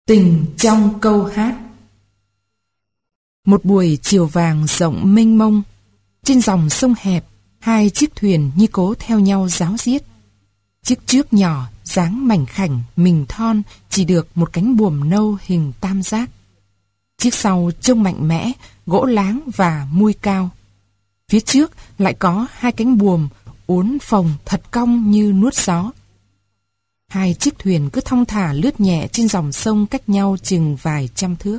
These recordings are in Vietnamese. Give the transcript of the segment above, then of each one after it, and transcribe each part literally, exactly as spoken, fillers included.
Tình trong câu hát. Một buổi chiều vàng rộng mênh mông, trên dòng sông hẹp, hai chiếc thuyền như cố theo nhau ráo riết. Chiếc trước nhỏ, dáng mảnh khảnh, mình thon, chỉ được một cánh buồm nâu hình tam giác. Chiếc sau trông mạnh mẽ, gỗ láng và mui cao. Phía trước lại có hai cánh buồm uốn phồng thật cong như nuốt gió. Hai chiếc thuyền cứ thong thả lướt nhẹ trên dòng sông cách nhau chừng vài trăm thước.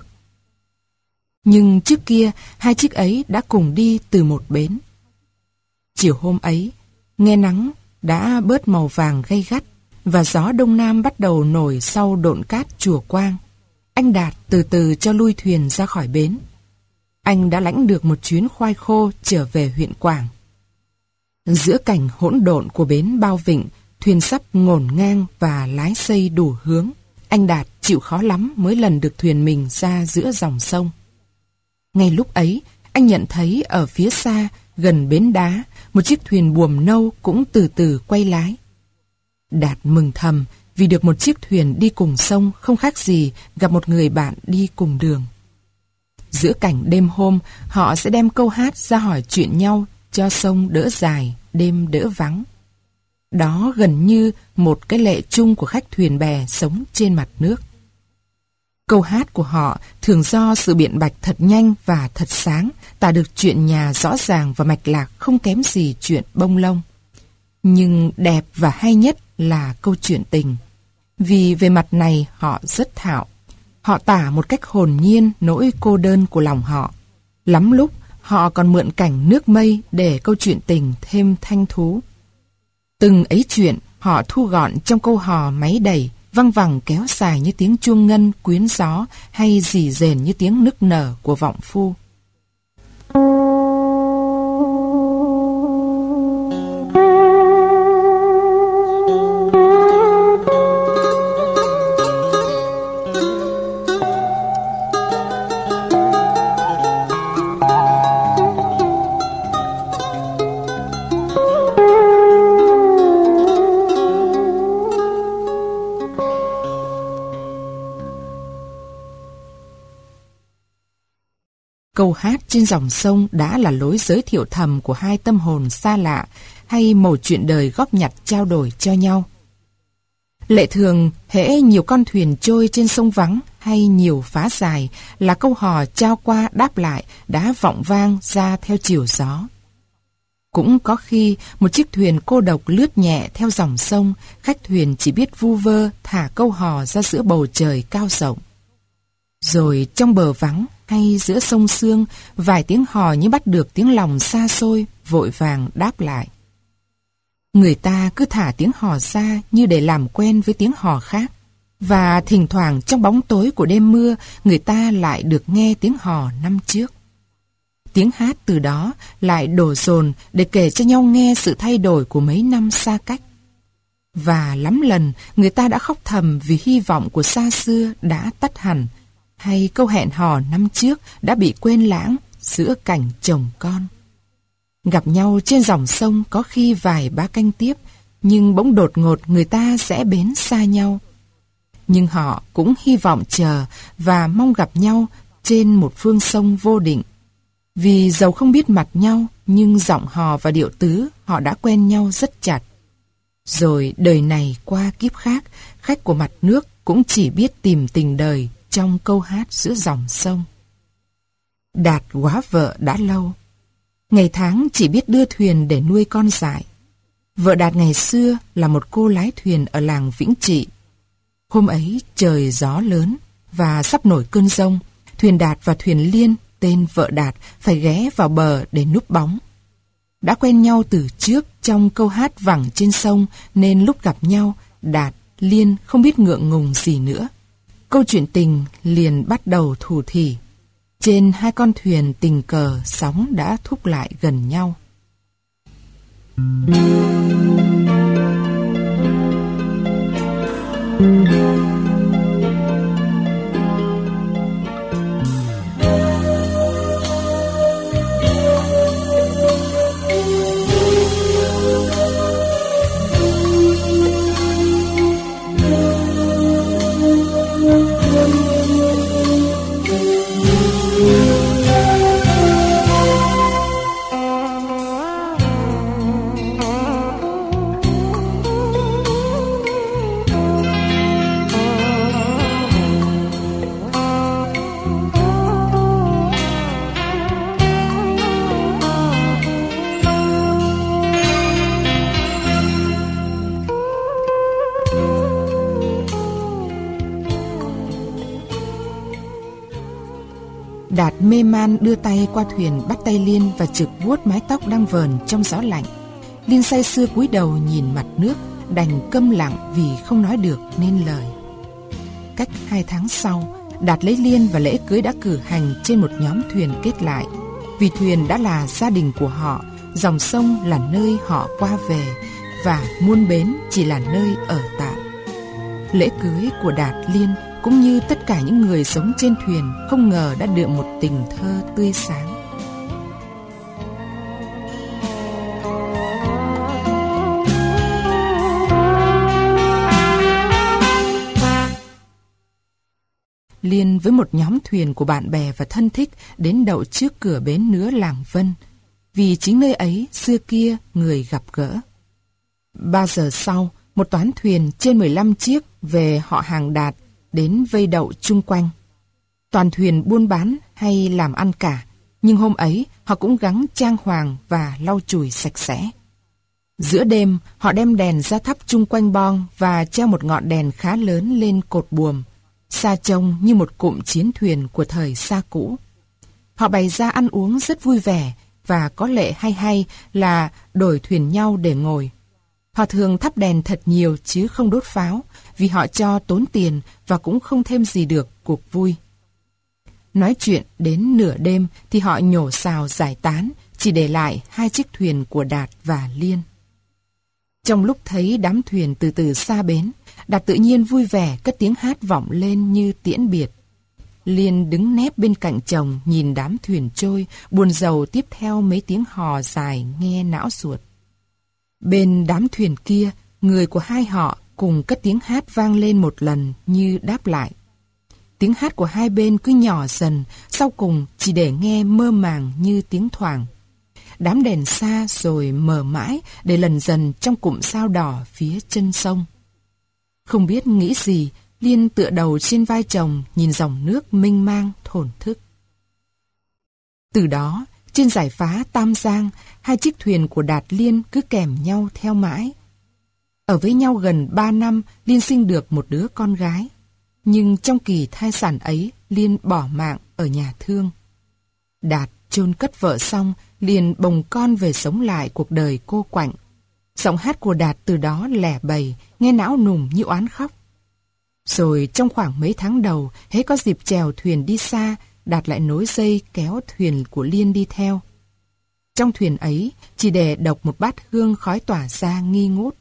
Nhưng trước kia, hai chiếc ấy đã cùng đi từ một bến. Chiều hôm ấy, nghe nắng đã bớt màu vàng gay gắt và gió đông nam bắt đầu nổi sau độn cát Chùa Quang. Anh Đạt từ từ cho lui thuyền ra khỏi bến. Anh đã lãnh được một chuyến khoai khô trở về huyện Quảng. Giữa cảnh hỗn độn của bến Bao Vịnh, thuyền sắp ngổn ngang và lái xây đủ hướng, anh Đạt chịu khó lắm mới lần được thuyền mình ra giữa dòng sông. Ngay lúc ấy, anh nhận thấy ở phía xa, gần bến đá, một chiếc thuyền buồm nâu cũng từ từ quay lái. Đạt mừng thầm vì được một chiếc thuyền đi cùng sông không khác gì gặp một người bạn đi cùng đường. Giữa cảnh đêm hôm, họ sẽ đem câu hát ra hỏi chuyện nhau cho sông đỡ dài, đêm đỡ vắng. Đó gần như một cái lệ chung của khách thuyền bè sống trên mặt nước. Câu hát của họ thường do sự biện bạch thật nhanh và thật sáng, tả được chuyện nhà rõ ràng và mạch lạc không kém gì chuyện bông lông. Nhưng đẹp và hay nhất là câu chuyện tình. Vì về mặt này họ rất thạo. Họ tả một cách hồn nhiên nỗi cô đơn của lòng họ. Lắm lúc họ còn mượn cảnh nước mây để câu chuyện tình thêm thanh thú. Từng ấy chuyện họ thu gọn trong câu hò máy đẩy, văng vẳng kéo dài như tiếng chuông ngân quyến gió hay rì rền như tiếng nức nở của vọng phu. Câu hát trên dòng sông đã là lối giới thiệu thầm của hai tâm hồn xa lạ hay mẩu chuyện đời góp nhặt trao đổi cho nhau. Lệ thường, hễ nhiều con thuyền trôi trên sông vắng hay nhiều phá dài là câu hò trao qua đáp lại đã vọng vang ra theo chiều gió. Cũng có khi một chiếc thuyền cô độc lướt nhẹ theo dòng sông, khách thuyền chỉ biết vu vơ thả câu hò ra giữa bầu trời cao rộng. Rồi trong bờ vắng hay giữa sông sương, vài tiếng hò như bắt được tiếng lòng xa xôi, vội vàng đáp lại. Người ta cứ thả tiếng hò ra như để làm quen với tiếng hò khác. Và thỉnh thoảng trong bóng tối của đêm mưa, người ta lại được nghe tiếng hò năm trước. Tiếng hát từ đó lại đổ dồn để kể cho nhau nghe sự thay đổi của mấy năm xa cách. Và lắm lần người ta đã khóc thầm vì hy vọng của xa xưa đã tắt hẳn, hay câu hẹn hò năm trước đã bị quên lãng giữa cảnh chồng con. Gặp nhau trên dòng sông có khi vài ba canh tiếp, nhưng bỗng đột ngột người ta sẽ bến xa nhau. Nhưng họ cũng hy vọng chờ và mong gặp nhau trên một phương sông vô định. Vì dầu không biết mặt nhau, nhưng giọng hò và điệu tứ họ đã quen nhau rất chặt. Rồi đời này qua kiếp khác, khách của mặt nước cũng chỉ biết tìm tình đời trong câu hát giữa dòng sông. Đạt góa vợ đã lâu. Ngày tháng chỉ biết đưa thuyền để nuôi con dại. Vợ Đạt ngày xưa là một cô lái thuyền ở làng Vĩnh Trị. Hôm ấy trời gió lớn và sắp nổi cơn giông, thuyền Đạt và thuyền Liên, tên vợ Đạt, phải ghé vào bờ để núp bóng. Đã quen nhau từ trước trong câu hát vẳng trên sông nên lúc gặp nhau, Đạt, Liên không biết ngượng ngùng gì nữa. Câu chuyện tình liền bắt đầu thủ thỉ. Trên hai con thuyền tình cờ sóng đã thúc lại gần nhau. Đạt mê man đưa tay qua thuyền bắt tay Liên và trực vuốt mái tóc đang vờn trong gió lạnh. Liên say sưa cúi đầu nhìn mặt nước, đành câm lặng vì không nói được nên lời. Cách hai tháng sau, Đạt lấy Liên và lễ cưới đã cử hành trên một nhóm thuyền kết lại. Vì thuyền đã là gia đình của họ, dòng sông là nơi họ qua về, và muôn bến chỉ là nơi ở tạm. Lễ cưới của Đạt Liên cũng như tất cả những người sống trên thuyền không ngờ đã được một tình thơ tươi sáng. Liên với một nhóm thuyền của bạn bè và thân thích đến đậu trước cửa bến nứa làng Vân, vì chính nơi ấy xưa kia người gặp gỡ. Ba giờ sau, một toán thuyền trên mười lăm chiếc về họ hàng Đạt đến vây đậu chung quanh. Toàn thuyền buôn bán hay làm ăn cả, nhưng hôm ấy họ cũng gắng trang hoàng và lau chùi sạch sẽ. Giữa đêm, họ đem đèn ra thắp chung quanh bon và treo một ngọn đèn khá lớn lên cột buồm, xa trông như một cụm chiến thuyền của thời xa cũ. Họ bày ra ăn uống rất vui vẻ và có lệ hay hay là đổi thuyền nhau để ngồi. Họ thường thắp đèn thật nhiều chứ không đốt pháo, vì họ cho tốn tiền và cũng không thêm gì được cuộc vui. Nói chuyện đến nửa đêm thì họ nhổ xào giải tán, chỉ để lại hai chiếc thuyền của Đạt và Liên. Trong lúc thấy đám thuyền từ từ xa bến, Đạt tự nhiên vui vẻ cất tiếng hát vọng lên như tiễn biệt. Liên đứng nép bên cạnh chồng nhìn đám thuyền trôi, buồn rầu tiếp theo mấy tiếng hò dài nghe não ruột. Bên đám thuyền kia, người của hai họ cùng cất tiếng hát vang lên một lần như đáp lại. Tiếng hát của hai bên cứ nhỏ dần, sau cùng chỉ để nghe mơ màng như tiếng thoảng. Đám đèn xa rồi mờ mãi để lần dần trong cụm sao đỏ phía chân sông. Không biết nghĩ gì, Liên tựa đầu trên vai chồng nhìn dòng nước mênh mang thổn thức. Từ đó, trên dải phá Tam Giang, hai chiếc thuyền của Đạt Liên cứ kèm nhau theo mãi. Ở với nhau gần ba năm, Liên sinh được một đứa con gái. Nhưng trong kỳ thai sản ấy, Liên bỏ mạng ở nhà thương. Đạt chôn cất vợ xong, liền bồng con về sống lại cuộc đời cô quạnh. Giọng hát của Đạt từ đó lẻ bầy, nghe não nùng như oán khóc. Rồi trong khoảng mấy tháng đầu, hễ có dịp chèo thuyền đi xa, Đạt lại nối dây kéo thuyền của Liên đi theo. Trong thuyền ấy, chỉ để độc một bát hương khói tỏa ra nghi ngút.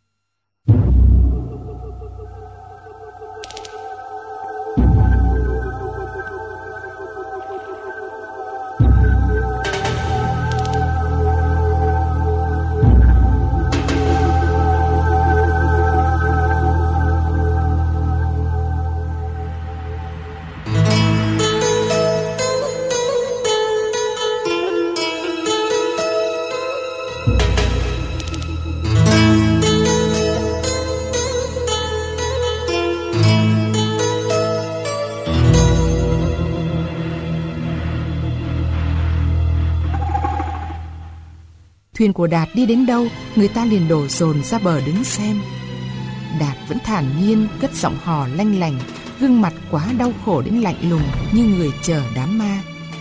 Thuyền của Đạt đi đến đâu, người ta liền đổ dồn ra bờ đứng xem. Đạt vẫn thản nhiên cất giọng hò lanh lành, gương mặt quá đau khổ đến lạnh lùng như người chờ đám ma.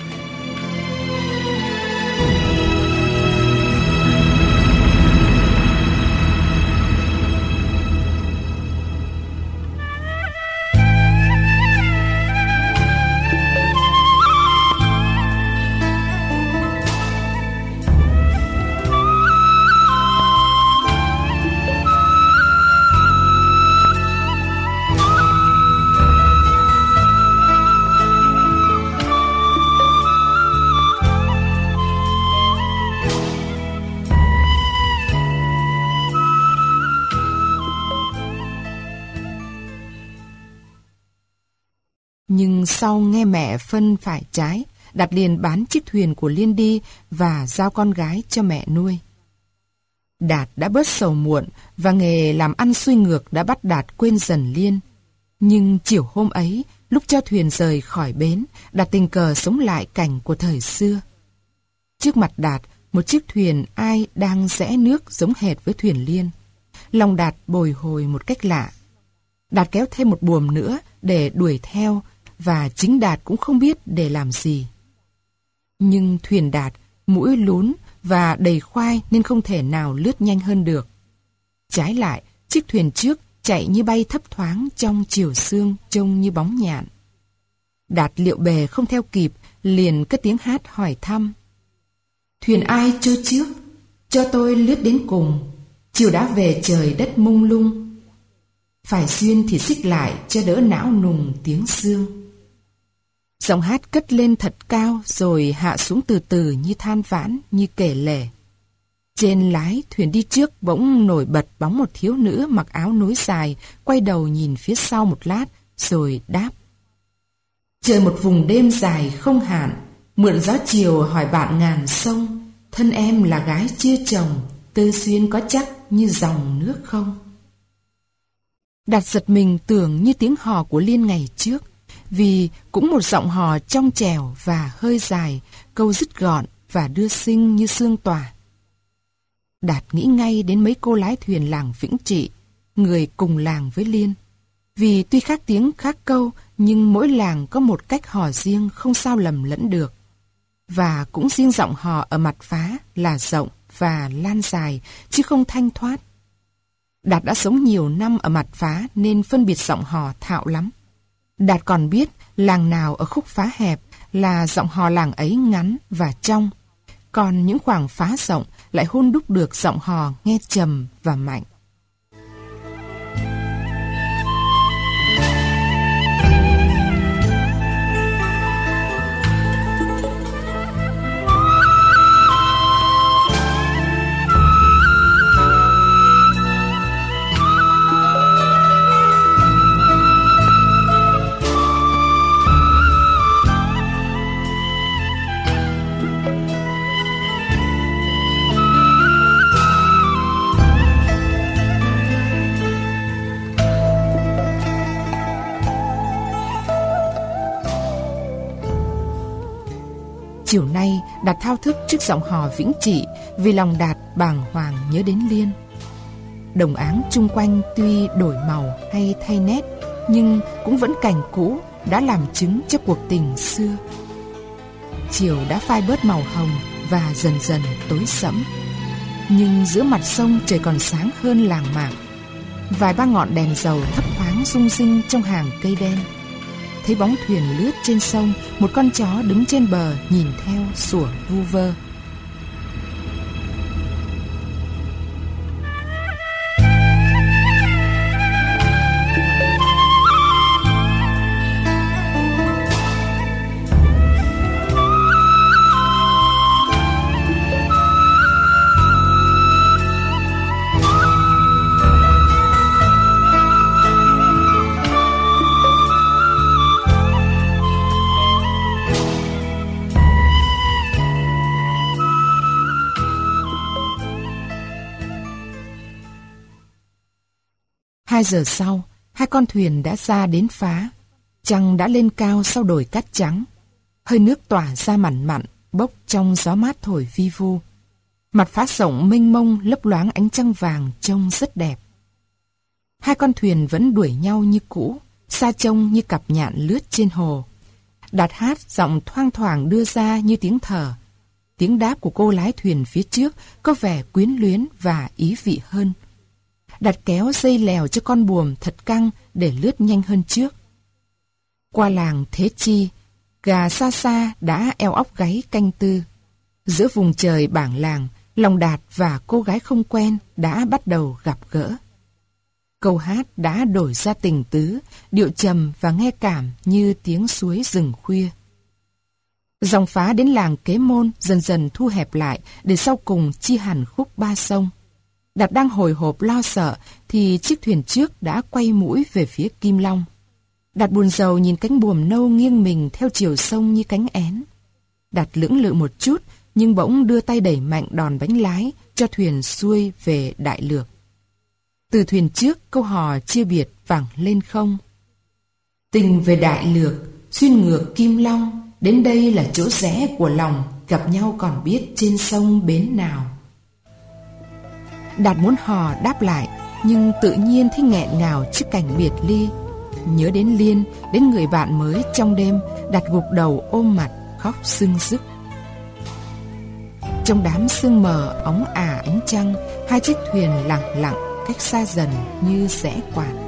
Nhưng sau nghe mẹ phân phải trái, Đạt liền bán chiếc thuyền của Liên đi và giao con gái cho mẹ nuôi. Đạt đã bớt sầu muộn và nghề làm ăn xuôi ngược đã bắt Đạt quên dần Liên. Nhưng chiều hôm ấy, lúc cho thuyền rời khỏi bến, Đạt tình cờ sống lại cảnh của thời xưa. Trước mặt Đạt, một chiếc thuyền ai đang rẽ nước giống hệt với thuyền Liên. Lòng Đạt bồi hồi một cách lạ. Đạt kéo thêm một buồm nữa để đuổi theo, và chính Đạt cũng không biết để làm gì. Nhưng thuyền Đạt mũi lún và đầy khoai nên không thể nào lướt nhanh hơn được. Trái lại, chiếc thuyền trước chạy như bay thấp thoáng trong chiều sương trông như bóng nhạn. Đạt liệu bè không theo kịp, liền cất tiếng hát hỏi thăm. Thuyền ai trôi trước, cho tôi lướt đến cùng, chiều đã về trời đất mông lung. Phải xuyên thì xích lại cho đỡ não nùng tiếng sương. Giọng hát cất lên thật cao rồi hạ xuống từ từ như than vãn, như kể lể. Trên lái thuyền đi trước bỗng nổi bật bóng một thiếu nữ mặc áo nối dài, quay đầu nhìn phía sau một lát rồi đáp. Trời một vùng đêm dài không hạn, mượn gió chiều hỏi bạn ngàn sông, thân em là gái chưa chồng, tư duyên có chắc như dòng nước không? Đạt giật mình tưởng như tiếng hò của Liên ngày trước, vì cũng một giọng hò trong trẻo và hơi dài, câu dứt gọn và đưa sinh như sương tỏa. Đạt nghĩ ngay đến mấy cô lái thuyền làng Vĩnh Trị, người cùng làng với Liên. Vì tuy khác tiếng khác câu, nhưng mỗi làng có một cách hò riêng không sao lầm lẫn được. Và cũng riêng giọng hò ở mặt Phá là rộng và lan dài, chứ không thanh thoát. Đạt đã sống nhiều năm ở mặt Phá nên phân biệt giọng hò thạo lắm. Đạt còn biết làng nào ở khúc Phá hẹp là giọng hò làng ấy ngắn và trong, còn những khoảng Phá rộng lại hun đúc được giọng hò nghe trầm và mạnh. Chiều nay, Đạt thao thức trước giọng hò Vĩnh Trị vì lòng Đạt bàng hoàng nhớ đến Liên. Đồng áng chung quanh tuy đổi màu hay thay nét, nhưng cũng vẫn cảnh cũ đã làm chứng cho cuộc tình xưa. Chiều đã phai bớt màu hồng và dần dần tối sẫm, nhưng giữa mặt sông trời còn sáng hơn làng mạc. Vài ba ngọn đèn dầu thấp thoáng rung rinh trong hàng cây đen. Thấy bóng thuyền lướt trên sông, một con chó đứng trên bờ nhìn theo sủa vu vơ. Hai giờ sau, hai con thuyền đã ra đến Phá. Trăng đã lên cao sau đồi cát trắng. Hơi nước tỏa ra mặn mặn, bốc trong gió mát thổi vi vu. Mặt Phá rộng mênh mông lấp loáng ánh trăng vàng trông rất đẹp. Hai con thuyền vẫn đuổi nhau như cũ, xa trông như cặp nhạn lướt trên hồ. Đạt hát giọng thoang thoảng đưa ra như tiếng thở. Tiếng đáp của cô lái thuyền phía trước có vẻ quyến luyến và ý vị hơn. Đạt kéo dây lèo cho con buồm thật căng để lướt nhanh hơn trước. Qua làng Thế Chi, gà xa xa đã eo óc gáy canh tư. Giữa vùng trời bảng làng, lòng Đạt và cô gái không quen đã bắt đầu gặp gỡ. Câu hát đã đổi ra tình tứ, điệu trầm và nghe cảm như tiếng suối rừng khuya. Dòng Phá đến làng Kế Môn dần dần thu hẹp lại để sau cùng chia hẳn khúc ba sông. Đạt đang hồi hộp lo sợ thì chiếc thuyền trước đã quay mũi về phía Kim Long. Đạt buồn rầu nhìn cánh buồm nâu nghiêng mình theo chiều sông như cánh én. Đạt lưỡng lự một chút nhưng bỗng đưa tay đẩy mạnh đòn bánh lái cho thuyền xuôi về Đại Lược. Từ thuyền trước câu hò chia biệt vẳng lên không. Tình về Đại Lược, xuyên ngược Kim Long, đến đây là chỗ rẽ của lòng, gặp nhau còn biết trên sông bến nào. Đạt muốn hò đáp lại, nhưng tự nhiên thấy nghẹn ngào trước cảnh biệt ly. nhớ đến Liên, đến người bạn mới trong đêm, đặt gục đầu ôm mặt, khóc sưng sức. Trong đám sương mờ óng ả ánh trăng, hai chiếc thuyền lặng lặng cách xa dần như rẽ quạt.